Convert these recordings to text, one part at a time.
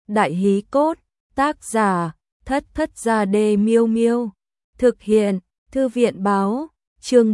Đại hí cốt, tác giả, Thất Thất Gia Đê Miêu Miêu. Thực hiện, Thư viện báo, chương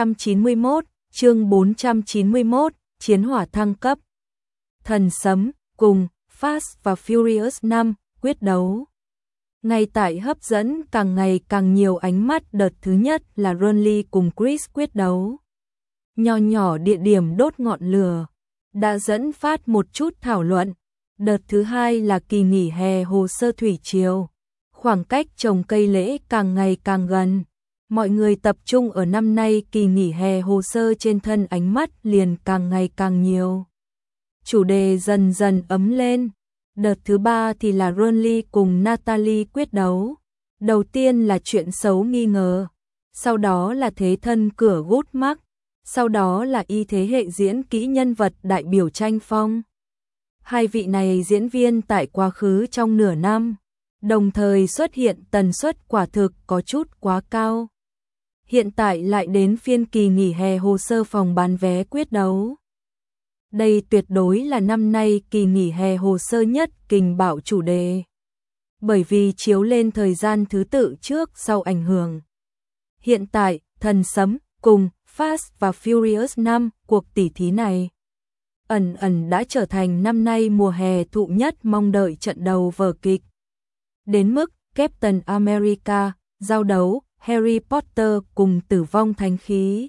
491, chiến hỏa thăng cấp. Thần sấm, cùng, Fast và Furious 5, quyết đấu. Ngay tại hấp dẫn càng ngày càng nhiều ánh mắt, đợt thứ nhất là Ronly cùng Chris quyết đấu. Nho nhỏ địa điểm đốt ngọn lửa, đã dẫn phát một chút thảo luận. Đợt thứ hai là kỳ nghỉ hè hồ sơ thủy triều. Khoảng cách trồng cây lễ càng ngày càng gần. Mọi người tập trung ở năm nay kỳ nghỉ hè hồ sơ trên thân, ánh mắt liền càng ngày càng nhiều. Chủ đề dần dần ấm lên. Đợt thứ ba thì là Ronly cùng Natalie quyết đấu. Đầu tiên là chuyện xấu nghi ngờ. Sau đó là thế thân cửa gút mắc. Sau đó là y thế hệ diễn kỹ nhân vật đại biểu tranh phong. Hai vị này diễn viên tại quá khứ trong nửa năm, đồng thời xuất hiện tần suất quả thực có chút quá cao. Hiện tại lại đến phiên kỳ nghỉ hè hồ sơ phòng bán vé quyết đấu. Đây tuyệt đối là năm nay kỳ nghỉ hè hồ sơ nhất kình bạo chủ đề. Bởi vì chiếu lên thời gian thứ tự trước sau ảnh hưởng. Hiện tại, thần sấm cùng Fast và Furious 5, cuộc tỉ thí này ẩn đã trở thành năm nay mùa hè thụ nhất mong đợi trận đầu vở kịch. Đến mức Captain America giao đấu Harry Potter cùng Tử vong thánh khí.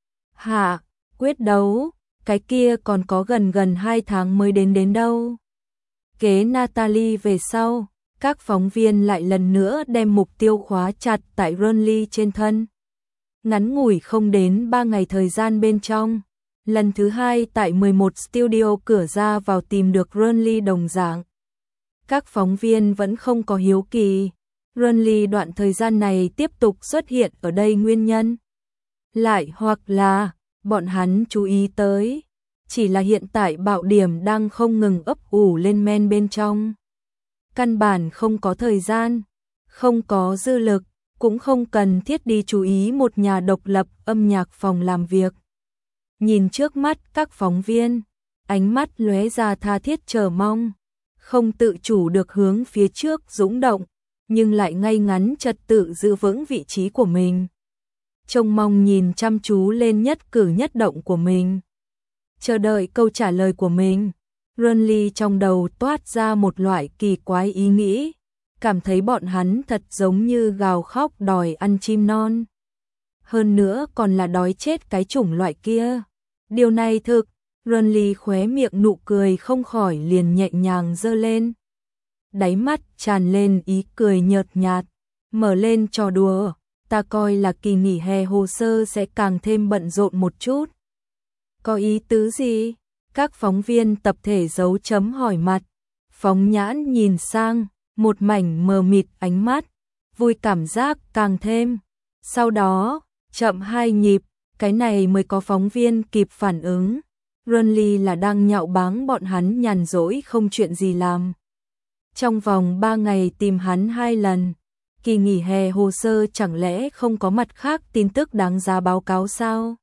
Quyết đấu, cái kia còn có gần 2 tháng mới đến đâu. Kế Natalie về sau, các phóng viên lại lần nữa đem mục tiêu khóa chặt tại Ronly trên thân. Ngắn ngủi không đến 3 ngày thời gian bên trong, lần thứ hai tại 11 studio cửa ra vào tìm được Ronly đồng dạng. Các phóng viên vẫn không có hiếu kỳ, Ronly đoạn thời gian này tiếp tục xuất hiện ở đây nguyên nhân. Lại hoặc là, bọn hắn chú ý tới, chỉ là hiện tại bạo điểm đang không ngừng ấp ủ lên men bên trong. Căn bản không có thời gian, không có dư lực, cũng không cần thiết đi chú ý một nhà độc lập âm nhạc phòng làm việc. Nhìn trước mắt các phóng viên, ánh mắt lóe ra tha thiết chờ mong, không tự chủ được hướng phía trước dũng động, nhưng lại ngay ngắn trật tự giữ vững vị trí của mình. Trông mong nhìn chăm chú lên nhất cử nhất động của mình, chờ đợi câu trả lời của mình. Ronly trong đầu toát ra một loại kỳ quái ý nghĩ, cảm thấy bọn hắn thật giống như gào khóc đòi ăn chim non. Hơn nữa còn là đói chết cái chủng loại kia. Điều này thực, Ronly khóe miệng nụ cười không khỏi liền nhẹ nhàng giơ lên. Đáy mắt tràn lên ý cười nhợt nhạt, mở lên trò đùa, ta coi là kỳ nghỉ hè hồ sơ sẽ càng thêm bận rộn một chút. Có ý tứ gì? Các phóng viên tập thể dấu chấm hỏi mặt, phóng nhãn nhìn sang, một mảnh mờ mịt ánh mắt, vui cảm giác càng thêm. Sau đó, chậm 2 nhịp, cái này mới có phóng viên kịp phản ứng. Ronly là đang nhạo báng bọn hắn nhàn rỗi không chuyện gì làm. Trong vòng 3 ngày tìm hắn 2 lần, kỳ nghỉ hè hồ sơ chẳng lẽ không có mặt khác tin tức đáng giá báo cáo sao?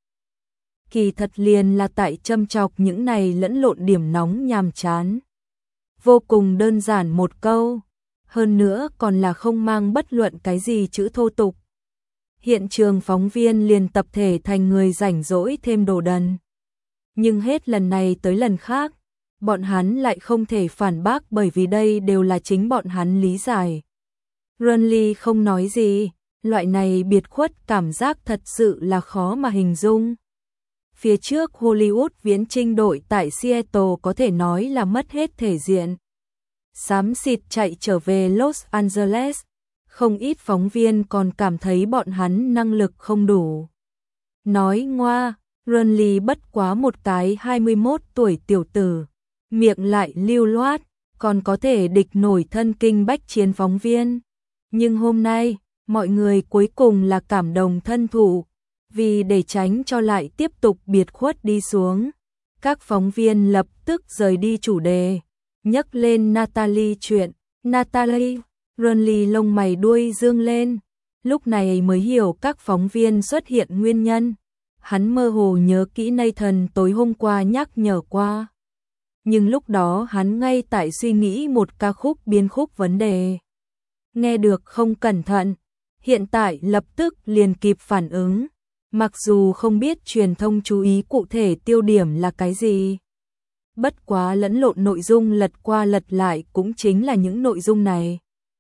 Kỳ thật liền là tại châm chọc những này lẫn lộn điểm nóng nhàm chán. Vô cùng đơn giản một câu, hơn nữa còn là không mang bất luận cái gì chữ thô tục. Hiện trường phóng viên liền tập thể thành người rảnh rỗi thêm đồ đần. Nhưng hết lần này tới lần khác, bọn hắn lại không thể phản bác bởi vì đây đều là chính bọn hắn lý giải. Ronly không nói gì, loại này biệt khuất cảm giác thật sự là khó mà hình dung. Phía trước Hollywood viễn trinh đội tại Seattle có thể nói là mất hết thể diện. Xám xịt chạy trở về Los Angeles, không ít phóng viên còn cảm thấy bọn hắn năng lực không đủ. Nói ngoa, Ronly bất quá một cái 21 tuổi tiểu tử, miệng lại lưu loát, còn có thể địch nổi thân kinh bách chiến phóng viên. Nhưng hôm nay, mọi người cuối cùng là cảm động thân thụ, vì để tránh cho lại tiếp tục biệt khuất đi xuống. Các phóng viên lập tức rời đi chủ đề, nhắc lên Natalie chuyện. Natalie, Ronly lông mày đuôi dương lên, lúc này mới hiểu các phóng viên xuất hiện nguyên nhân. Hắn mơ hồ nhớ kỹ Nathan tối hôm qua nhắc nhở qua. nhưng lúc đó hắn ngay tại suy nghĩ một ca khúc biên khúc vấn đề. Nghe được không cẩn thận, hiện tại lập tức liền kịp phản ứng, mặc dù không biết truyền thông chú ý cụ thể tiêu điểm là cái gì. Bất quá lẫn lộn nội dung lật qua lật lại cũng chính là những nội dung này.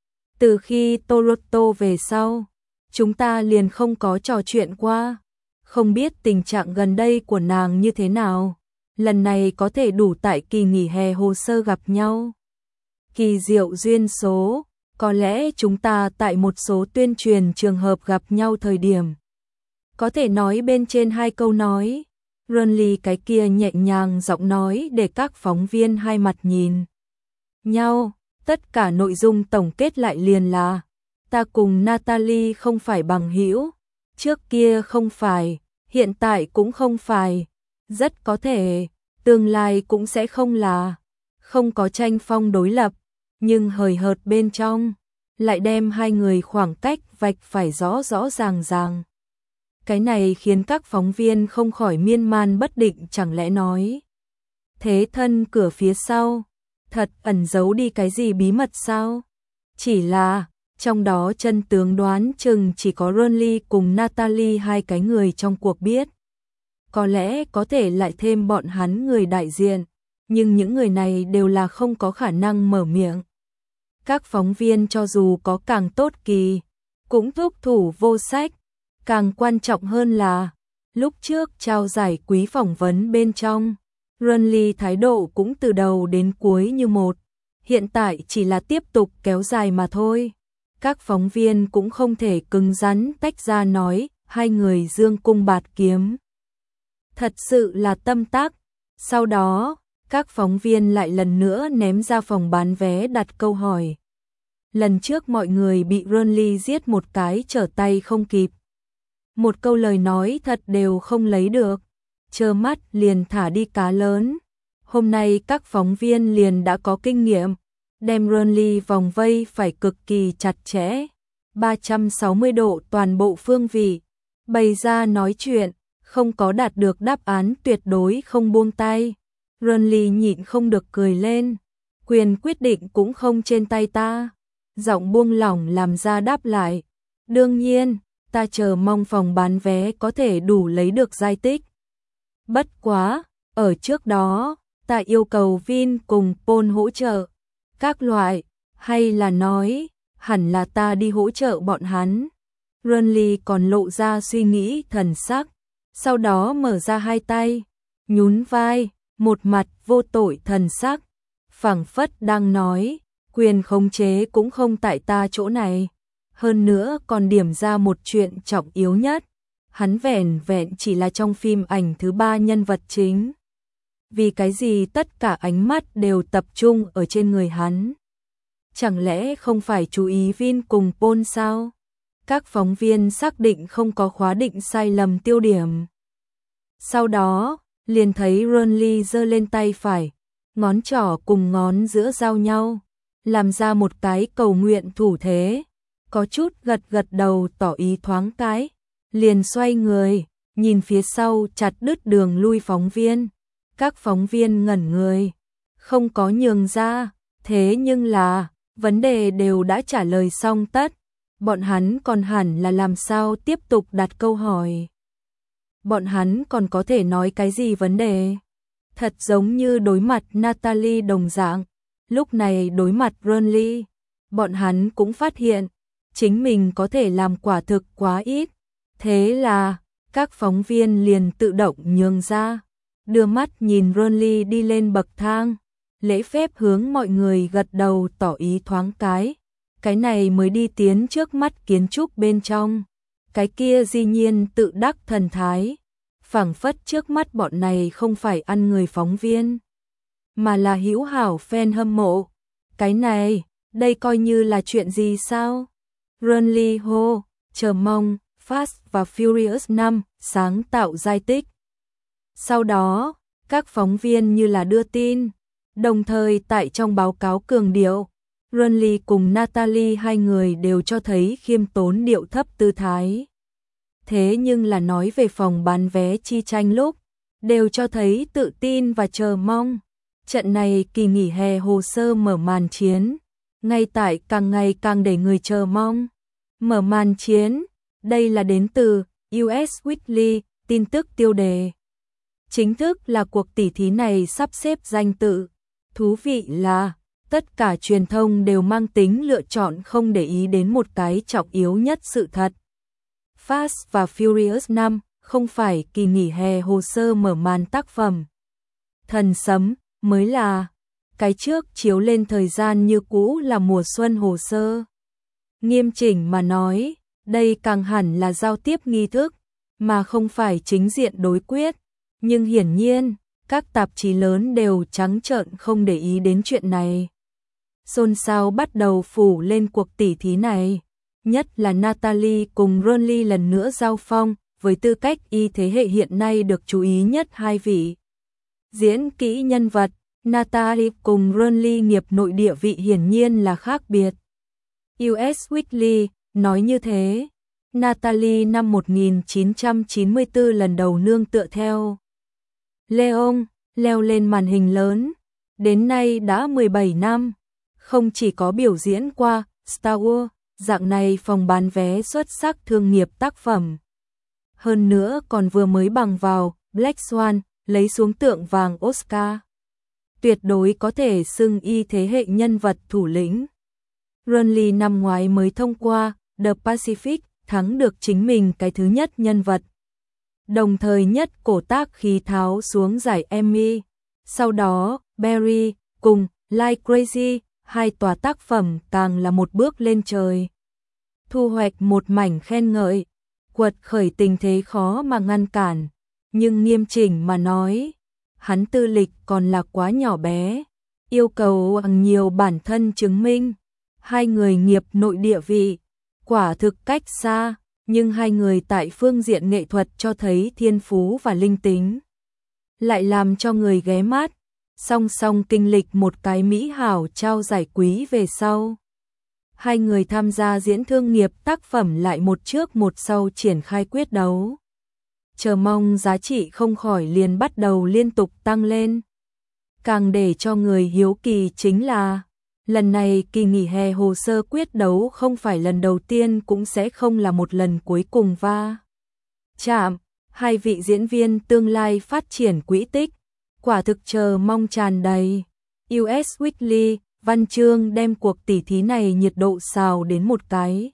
Từ khi Toronto về sau, chúng ta liền không có trò chuyện qua, không biết tình trạng gần đây của nàng như thế nào, lần này có thể đủ tại kỳ nghỉ hè hồ sơ gặp nhau. Kỳ diệu duyên số, có lẽ chúng ta tại một số tuyên truyền trường hợp gặp nhau thời điểm. Có thể nói bên trên hai câu nói, Ronly cái kia nhẹ nhàng giọng nói để các phóng viên hai mặt nhìn nhau, tất cả nội dung tổng kết lại liền là ta cùng Natalie không phải bằng hữu, trước kia không phải, hiện tại cũng không phải, rất có thể, tương lai cũng sẽ không là, không có tranh phong đối lập, nhưng hời hợt bên trong, lại đem hai người khoảng cách vạch phải rõ rõ ràng ràng. Cái này khiến các phóng viên không khỏi miên man bất định, chẳng lẽ nói thế thân cửa phía sau, thật ẩn giấu đi cái gì bí mật sao? Chỉ là, trong đó chân tướng đoán chừng chỉ có Ronly cùng Natalie hai cái người trong cuộc biết. Có lẽ có thể lại thêm bọn hắn người đại diện, nhưng những người này đều là không có khả năng mở miệng. Các phóng viên cho dù có càng tốt kỳ, cũng thúc thủ vô sách. Càng quan trọng hơn là, lúc trước trao giải quý phỏng vấn bên trong, Ronly thái độ cũng từ đầu đến cuối như một, hiện tại chỉ là tiếp tục kéo dài mà thôi. Các phóng viên cũng không thể cứng rắn tách ra nói, hai người dương cung bạt kiếm. Thật sự là tâm tắc. Sau đó, các phóng viên lại lần nữa ném ra phòng bán vé đặt câu hỏi. Lần trước mọi người bị Ronly giết một cái trở tay không kịp. Một câu lời nói thật đều không lấy được, trơ mắt liền thả đi cá lớn. Hôm nay các phóng viên liền đã có kinh nghiệm, đem Ronly vòng vây phải cực kỳ chặt chẽ, 360 độ toàn bộ phương vị, bày ra nói chuyện, không có đạt được đáp án tuyệt đối không buông tay. Ronly nhịn không được cười lên, quyền quyết định cũng không trên tay ta, giọng buông lỏng làm ra đáp lại. Đương nhiên, ta chờ mong phòng bán vé có thể đủ lấy được giải tích. Bất quá, ở trước đó, ta yêu cầu Vin cùng Paul hỗ trợ. Các loại, hay là nói, hẳn là ta đi hỗ trợ bọn hắn. Ronly còn lộ ra suy nghĩ thần sắc, sau đó mở ra hai tay, nhún vai, một mặt vô tội thần sắc, phảng phất đang nói, quyền khống chế cũng không tại ta chỗ này. Hơn nữa còn điểm ra một chuyện trọng yếu nhất, hắn vẻn vẹn chỉ là trong phim ảnh thứ 3 nhân vật chính. Vì cái gì tất cả ánh mắt đều tập trung ở trên người hắn? Chẳng lẽ không phải chú ý Vin cùng Paul sao? Các phóng viên xác định không có khóa định sai lầm tiêu điểm. Sau đó, liền thấy Ronly giơ lên tay phải, ngón trỏ cùng ngón giữa giao nhau, làm ra một cái cầu nguyện thủ thế. Có chút gật gật đầu tỏ ý thoáng cái, liền xoay người, nhìn phía sau chặt đứt đường lui phóng viên. Các phóng viên ngẩn người, không có nhường ra, thế nhưng là, vấn đề đều đã trả lời xong tất, bọn hắn còn hẳn là làm sao tiếp tục đặt câu hỏi. Bọn hắn còn có thể nói cái gì vấn đề? Thật giống như đối mặt Natalie đồng dạng, lúc này đối mặt Ronly, bọn hắn cũng phát hiện, chính mình có thể làm quả thực quá ít. Thế là, các phóng viên liền tự động nhường ra, đưa mắt nhìn Ronly đi lên bậc thang, lễ phép hướng mọi người gật đầu tỏ ý thoáng cái này mới đi tiến trước mắt kiến trúc bên trong, cái kia dĩ nhiên tự đắc thần thái, phảng phất trước mắt bọn này không phải ăn người phóng viên, mà là hữu hảo fan hâm mộ. Cái này, đây coi như là chuyện gì sao? Ronly hô, chờ mong, Fast và Furious 5, sáng tạo giải tích. Sau đó, các phóng viên như là đưa tin, đồng thời tại trong báo cáo cường điệu, Ronly cùng Natalie hai người đều cho thấy khiêm tốn điệu thấp tư thái. Thế nhưng là nói về phòng bán vé chi tranh lúc, đều cho thấy tự tin và chờ mong. Trận này kỳ nghỉ hè hồ sơ mở màn chiến, ngay tại càng ngày càng để người chờ mong. Mở màn chiến, đây là đến từ US Weekly, tin tức tiêu đề. Chính thức là cuộc tỉ thí này sắp xếp danh tự. Thú vị là, tất cả truyền thông đều mang tính lựa chọn không để ý đến một cái trọng yếu nhất sự thật. Fast và Furious 5 không phải kỳ nghỉ hè hồ sơ mở màn tác phẩm. Thần sấm mới là, cái trước chiếu lên thời gian như cũ là mùa xuân hồ sơ. Nghiêm chỉnh mà nói, đây càng hẳn là giao tiếp nghi thức, mà không phải chính diện đối quyết. Nhưng hiển nhiên, các tạp chí lớn đều trắng trợn không để ý đến chuyện này. Xôn xao bắt đầu phủ lên cuộc tỉ thí này, nhất là Natalie cùng Ronly lần nữa giao phong, với tư cách y thế hệ hiện nay được chú ý nhất hai vị. Diễn kỹ nhân vật, Natalie cùng Ronly nghiệp nội địa vị hiển nhiên là khác biệt. US Weekly nói như thế. Natalie năm 1994 lần đầu nương tựa theo Leon, leo lên màn hình lớn, đến nay đã 17 năm, không chỉ có biểu diễn qua Star Wars, dạng này phòng bán vé xuất sắc thương nghiệp tác phẩm. Hơn nữa còn vừa mới bằng vào Black Swan, lấy xuống tượng vàng Oscar. Tuyệt đối có thể xưng y thế hệ nhân vật thủ lĩnh. Ronly năm ngoái mới thông qua The Pacific, thắng được chính mình cái thứ nhất nhân vật. Đồng thời nhất cổ tác khí tháo xuống giải Emmy. Sau đó, Barry cùng Like Crazy, hai tòa tác phẩm càng là một bước lên trời. Thu hoạch một mảnh khen ngợi, quật khởi tình thế khó mà ngăn cản. Nhưng nghiêm chỉnh mà nói, hắn tư lịch còn là quá nhỏ bé, yêu cầu bằng nhiều bản thân chứng minh. Hai người nghiệp nội địa vị, quả thực cách xa, nhưng hai người tại phương diện nghệ thuật cho thấy thiên phú và linh tính. Lại làm cho người ghé mắt, song song kinh lịch một cái mỹ hảo trao giải quý về sau. Hai người tham gia diễn thương nghiệp tác phẩm lại một trước một sau triển khai quyết đấu. Chờ mong giá trị không khỏi liền bắt đầu liên tục tăng lên. Càng để cho người hiếu kỳ chính là, lần này kỳ nghỉ hè hồ sơ quyết đấu không phải lần đầu tiên cũng sẽ không là một lần cuối cùng va chạm. Hai vị diễn viên tương lai phát triển quỹ tích, quả thực chờ mong tràn đầy. US Weekly, văn chương đem cuộc tỉ thí này nhiệt độ xào đến một cái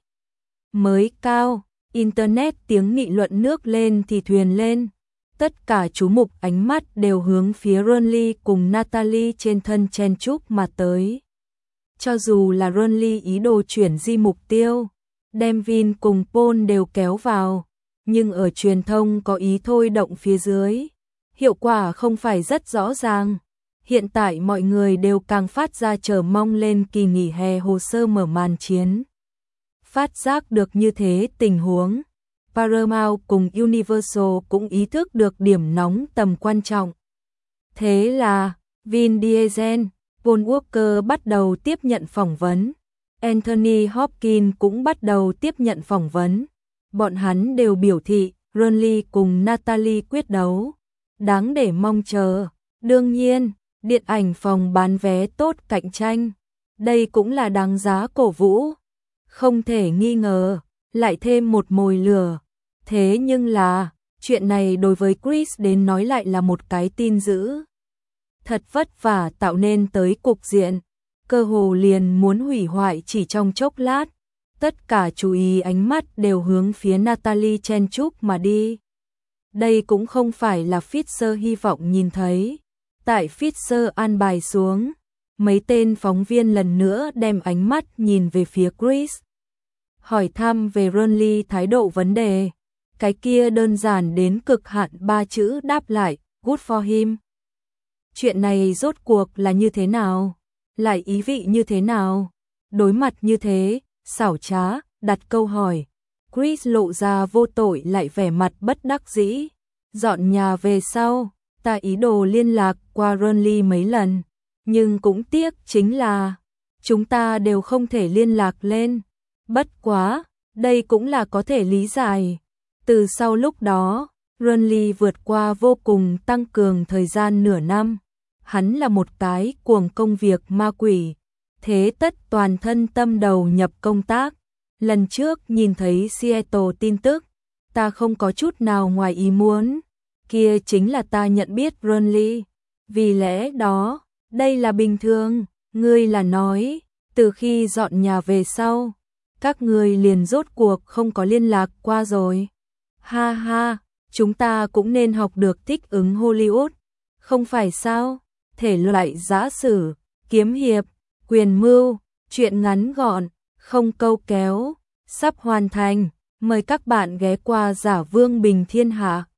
mới cao. Internet tiếng nghị luận nước lên thì thuyền lên. Tất cả chú mục ánh mắt đều hướng phía Ronly cùng Natalie trên thân chen chúc mà tới. Cho dù là Ronly ý đồ chuyển di mục tiêu, đem Vin cùng Paul đều kéo vào, nhưng ở truyền thông có ý thôi động phía dưới, hiệu quả không phải rất rõ ràng. Hiện tại mọi người đều càng phát ra chờ mong lên kỳ nghỉ hè hồ sơ mở màn chiến. Phát giác được như thế tình huống, Paramount cùng Universal cũng ý thức được điểm nóng tầm quan trọng. Thế là, Vin Diesel, Paul Walker bắt đầu tiếp nhận phỏng vấn. Anthony Hopkins cũng bắt đầu tiếp nhận phỏng vấn. Bọn hắn đều biểu thị Ronly cùng Natalie quyết đấu đáng để mong chờ. Đương nhiên, điện ảnh phòng bán vé tốt cạnh tranh, đây cũng là đáng giá cổ vũ. Không thể nghi ngờ, lại thêm một mồi lửa. Thế nhưng là, chuyện này đối với Chris đến nói lại là một cái tin dữ. Thật vất vả tạo nên tới cục diện, cơ hồ liền muốn hủy hoại chỉ trong chốc lát. Tất cả chú ý ánh mắt đều hướng phía Natalie chen chúc mà đi. Đây cũng không phải là Fisher hy vọng nhìn thấy. Tại Fisher an bài xuống, mấy tên phóng viên lần nữa đem ánh mắt nhìn về phía Chris. Hỏi thăm về Ronly thái độ vấn đề. Cái kia đơn giản đến cực hạn 3 chữ đáp lại, good for him. Chuyện này rốt cuộc là như thế nào? Lại ý vị như thế nào? Đối mặt như thế, xảo trá, đặt câu hỏi. Chris lộ ra vô tội lại vẻ mặt bất đắc dĩ. Dọn nhà về sau, ta ý đồ liên lạc qua Ronly mấy lần. Nhưng cũng tiếc chính là, chúng ta đều không thể liên lạc lên. Bất quá, đây cũng là có thể lý giải. Từ sau lúc đó, Ronly vượt qua vô cùng tăng cường thời gian nửa năm. hắn là một cái cuồng công việc ma quỷ, thế tất toàn thân tâm đầu nhập công tác. Lần trước nhìn thấy Seattle tin tức, ta không có chút nào ngoài ý muốn, kia chính là ta nhận biết Burnley. Vì lẽ đó, đây là bình thường, ngươi là nói, từ khi dọn nhà về sau, các ngươi liền rốt cuộc không có liên lạc qua rồi. Ha ha, chúng ta cũng nên học được thích ứng Hollywood, không phải sao? Thể loại giã sử, kiếm hiệp, quyền mưu, truyện ngắn gọn, không câu kéo, sắp hoàn thành. Mời các bạn ghé qua Giả Vương Bình Thiên Hạ.